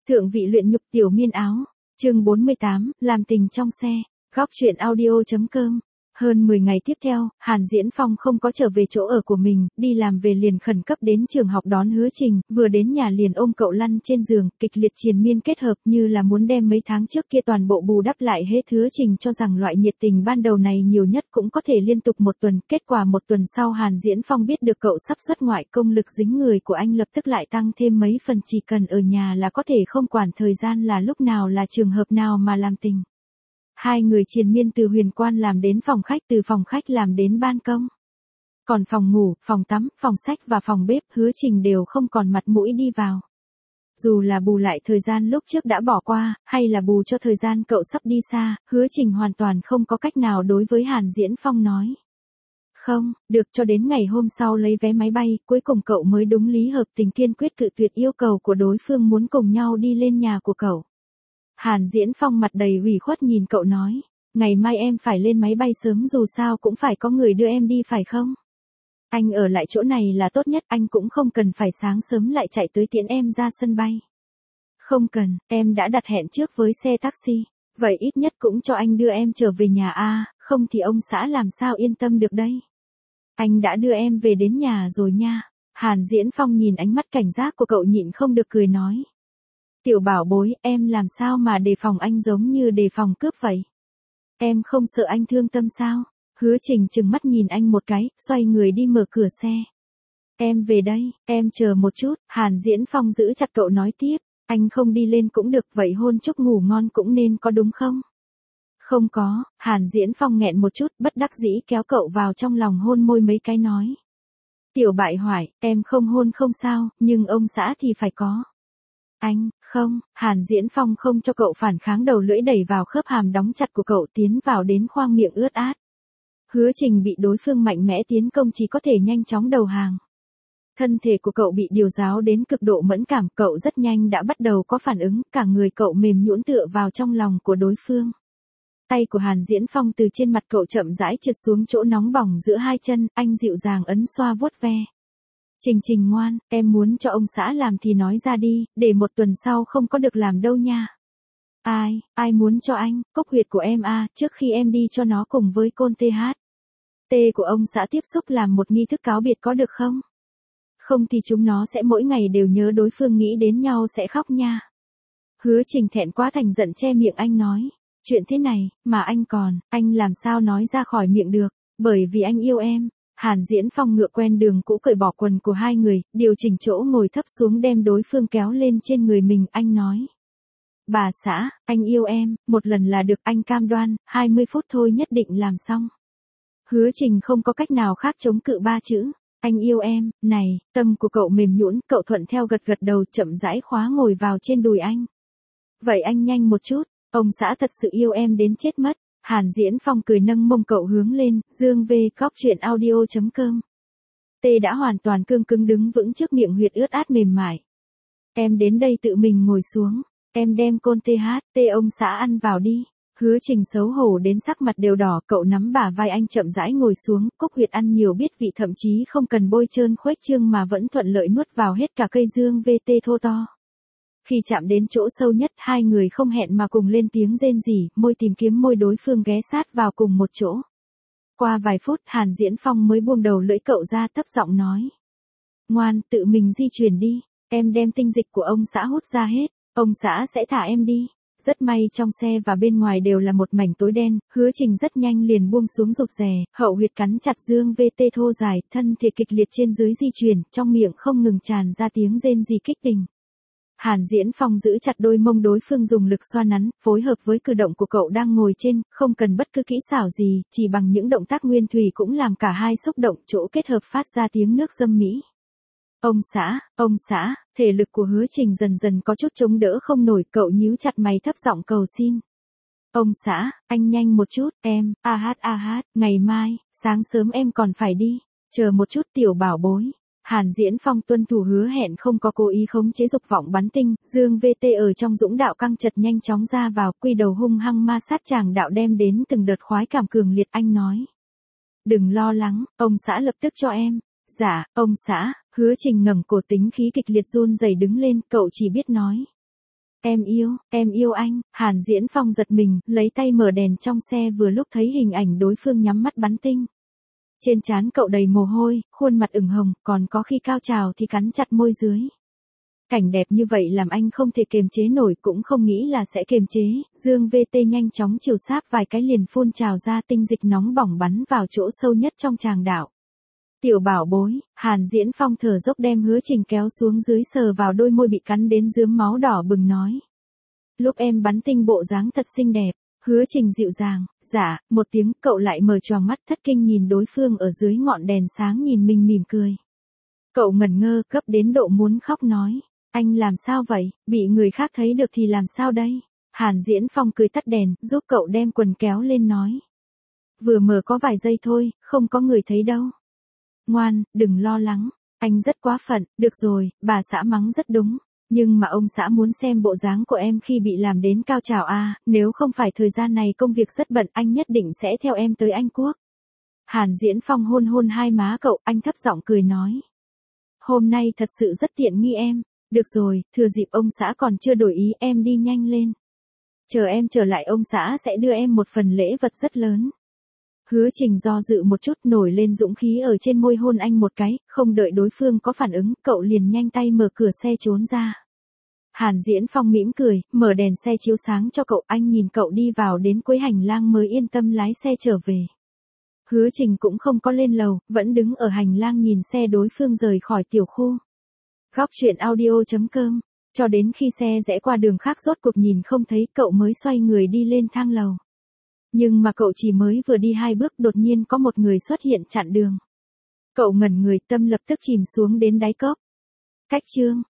Thượng vị luyện nhục tiểu miên áo. Chương 48, làm tình trong xe. Góc truyện audio.com. Hơn 10 ngày tiếp theo, Hàn Diễn Phong không có trở về chỗ ở của mình, đi làm về liền khẩn cấp đến trường học đón Hứa Trình, vừa đến nhà liền ôm cậu lăn trên giường, kịch liệt triền miên kết hợp như là muốn đem mấy tháng trước kia toàn bộ bù đắp lại hết. Hứa Trình cho rằng loại nhiệt tình ban đầu này nhiều nhất cũng có thể liên tục một tuần, kết quả một tuần sau Hàn Diễn Phong biết được cậu sắp xuất ngoại, công lực dính người của anh lập tức lại tăng thêm mấy phần, chỉ cần ở nhà là có thể không quản thời gian là lúc nào là trường hợp nào mà làm tình. Hai người triền miên từ huyền quan làm đến phòng khách, từ phòng khách làm đến ban công. Còn phòng ngủ, phòng tắm, phòng sách và phòng bếp, Hứa Trình đều không còn mặt mũi đi vào. Dù là bù lại thời gian lúc trước đã bỏ qua, hay là bù cho thời gian cậu sắp đi xa, Hứa Trình hoàn toàn không có cách nào đối với Hàn Diễn Phong nói. Không, được, cho đến ngày hôm sau lấy vé máy bay, cuối cùng cậu mới đúng lý hợp tình kiên quyết cự tuyệt yêu cầu của đối phương muốn cùng nhau đi lên nhà của cậu. Hàn Diễn Phong mặt đầy ủy khuất nhìn cậu nói, ngày mai em phải lên máy bay sớm, dù sao cũng phải có người đưa em đi phải không? Anh ở lại chỗ này là tốt nhất, anh cũng không cần phải sáng sớm lại chạy tới tiễn em ra sân bay. Không cần, em đã đặt hẹn trước với xe taxi, vậy ít nhất cũng cho anh đưa em trở về nhà a, không thì ông xã làm sao yên tâm được đây. Anh đã đưa em về đến nhà rồi nha. Hàn Diễn Phong nhìn ánh mắt cảnh giác của cậu nhịn không được cười nói. Tiểu bảo bối, em làm sao mà đề phòng anh giống như đề phòng cướp vậy? Em không sợ anh thương tâm sao? Hứa Trình trừng mắt nhìn anh một cái, xoay người đi mở cửa xe. Em về đây, em chờ một chút. Hàn Diễn Phong giữ chặt cậu nói tiếp, anh không đi lên cũng được, vậy hôn chúc ngủ ngon cũng nên có đúng không? Không có. Hàn Diễn Phong nghẹn một chút, bất đắc dĩ kéo cậu vào trong lòng hôn môi mấy cái nói. Tiểu bại hoại, em không hôn không sao, nhưng ông xã thì phải có. Anh, không. Hàn Diễn Phong không cho cậu phản kháng, đầu lưỡi đẩy vào khớp hàm đóng chặt của cậu, tiến vào đến khoang miệng ướt át. Hứa Trình bị đối phương mạnh mẽ tiến công chỉ có thể nhanh chóng đầu hàng. Thân thể của cậu bị điều giáo đến cực độ mẫn cảm, cậu rất nhanh đã bắt đầu có phản ứng, cả người cậu mềm nhũn tựa vào trong lòng của đối phương. Tay của Hàn Diễn Phong từ trên mặt cậu chậm rãi trượt xuống chỗ nóng bỏng giữa hai chân, anh dịu dàng ấn xoa vuốt ve. Trình ngoan, em muốn cho ông xã làm thì nói ra đi, để một tuần sau không có được làm đâu nha. Ai muốn cho anh, cốc huyệt của em à, trước khi em đi cho nó cùng với côn TH. T của ông xã tiếp xúc làm một nghi thức cáo biệt có được không? Không thì chúng nó sẽ mỗi ngày đều nhớ đối phương, nghĩ đến nhau sẽ khóc nha. Hứa Trình thẹn quá thành giận che miệng anh nói. Chuyện thế này, mà anh làm sao nói ra khỏi miệng được, bởi vì anh yêu em. Hàn Diễn Phong ngựa quen đường cũ cởi bỏ quần của hai người, điều chỉnh chỗ ngồi thấp xuống đem đối phương kéo lên trên người mình, anh nói. Bà xã, anh yêu em, một lần là được, anh cam đoan, 20 phút thôi nhất định làm xong. Hứa Trình không có cách nào khác chống cự ba chữ, anh yêu em, này, tâm của cậu mềm nhũn, cậu thuận theo gật gật đầu, chậm rãi khóa ngồi vào trên đùi anh. Vậy anh nhanh một chút, ông xã thật sự yêu em đến chết mất. Hàn Diễn Phong cười nâng mông cậu hướng lên, dương về góc truyện audio.com. Tê đã hoàn toàn cương cứng đứng vững trước miệng huyệt ướt át mềm mại. Em đến đây tự mình ngồi xuống, em đem côn tê ông xã ăn vào đi. Hứa Trình xấu hổ đến sắc mặt đều đỏ, cậu nắm bả vai anh chậm rãi ngồi xuống, cốc huyệt ăn nhiều biết vị, thậm chí không cần bôi trơn khuếch trương mà vẫn thuận lợi nuốt vào hết cả cây dương VT thô to. Khi chạm đến chỗ sâu nhất, hai người không hẹn mà cùng lên tiếng rên rỉ, môi tìm kiếm môi đối phương ghé sát vào cùng một chỗ. Qua vài phút, Hàn Diễn Phong mới buông đầu lưỡi cậu ra, thấp giọng nói. Ngoan, tự mình di chuyển đi, em đem tinh dịch của ông xã hút ra hết, ông xã sẽ thả em đi. Rất may trong xe và bên ngoài đều là một mảnh tối đen, Hứa Trình rất nhanh liền buông xuống rụt rè, hậu huyệt cắn chặt dương VT thô dài, thân thể kịch liệt trên dưới di chuyển, trong miệng không ngừng tràn ra tiếng rên rỉ kích tình. Hàn Diễn Phong giữ chặt đôi mông đối phương, dùng lực xoa nắn, phối hợp với cử động của cậu đang ngồi trên, không cần bất cứ kỹ xảo gì, chỉ bằng những động tác nguyên thủy cũng làm cả hai xúc động, chỗ kết hợp phát ra tiếng nước dâm mỹ. Ông xã, thể lực của Hứa Trình dần dần có chút chống đỡ không nổi, cậu nhíu chặt mày thấp giọng cầu xin. Ông xã, anh nhanh một chút, em, ngày mai, sáng sớm em còn phải đi, chờ một chút tiểu bảo bối. Hàn Diễn Phong tuân thủ hứa hẹn, không có cố ý khống chế dục vọng bắn tinh, dương VT ở trong dũng đạo căng chật nhanh chóng ra vào, quy đầu hung hăng ma sát chàng đạo đem đến từng đợt khoái cảm cường liệt, anh nói. Đừng lo lắng, ông xã lập tức cho em. Dạ, ông xã. Hứa Trình ngẩng cổ, tính khí kịch liệt run rẩy đứng lên, cậu chỉ biết nói. Em yêu anh. Hàn Diễn Phong giật mình, lấy tay mở đèn trong xe vừa lúc thấy hình ảnh đối phương nhắm mắt bắn tinh. Trên trán cậu đầy mồ hôi, khuôn mặt ửng hồng, còn có khi cao trào thì cắn chặt môi dưới. Cảnh đẹp như vậy làm anh không thể kiềm chế nổi, cũng không nghĩ là sẽ kiềm chế, dương VT nhanh chóng chiều sáp vài cái liền phun trào ra tinh dịch nóng bỏng bắn vào chỗ sâu nhất trong tràng đạo. Tiểu bảo bối. Hàn Diễn Phong thở dốc đem Hứa Trình kéo xuống dưới sờ vào đôi môi bị cắn đến rướm máu đỏ bừng nói. Lúc em bắn tinh bộ dáng thật xinh đẹp. Hứa Trình dịu dàng, dạ, một tiếng, cậu lại mở tròn mắt thất kinh nhìn đối phương ở dưới ngọn đèn sáng nhìn mình mỉm cười. Cậu ngẩn ngơ, gấp đến độ muốn khóc nói. Anh làm sao vậy, bị người khác thấy được thì làm sao đây? Hàn Diễn Phong cười tắt đèn, giúp cậu đem quần kéo lên nói. Vừa mở có vài giây thôi, không có người thấy đâu. Ngoan, đừng lo lắng, anh rất quá phận, được rồi, bà xã mắng rất đúng. Nhưng mà ông xã muốn xem bộ dáng của em khi bị làm đến cao trào à, nếu không phải thời gian này công việc rất bận anh nhất định sẽ theo em tới Anh Quốc. Hàn Diễn Phong hôn hôn hai má cậu, anh thấp giọng cười nói. Hôm nay thật sự rất tiện nghi em. Được rồi, thừa dịp ông xã còn chưa đổi ý em đi nhanh lên. Chờ em trở lại ông xã sẽ đưa em một phần lễ vật rất lớn. Hứa Trình do dự một chút nổi lên dũng khí ở trên môi hôn anh một cái, không đợi đối phương có phản ứng, cậu liền nhanh tay mở cửa xe trốn ra. Hàn Diễn Phong mỉm cười, mở đèn xe chiếu sáng cho cậu, anh nhìn cậu đi vào đến cuối hành lang mới yên tâm lái xe trở về. Hứa Trình cũng không có lên lầu, vẫn đứng ở hành lang nhìn xe đối phương rời khỏi tiểu khu. Góc truyện audio.com, cho đến khi xe rẽ qua đường khác rốt cuộc nhìn không thấy cậu mới xoay người đi lên thang lầu. Nhưng mà cậu chỉ mới vừa đi 2 bước đột nhiên có một người xuất hiện chặn đường. Cậu ngẩn người tâm lập tức chìm xuống đến đáy cốc. Cách chương.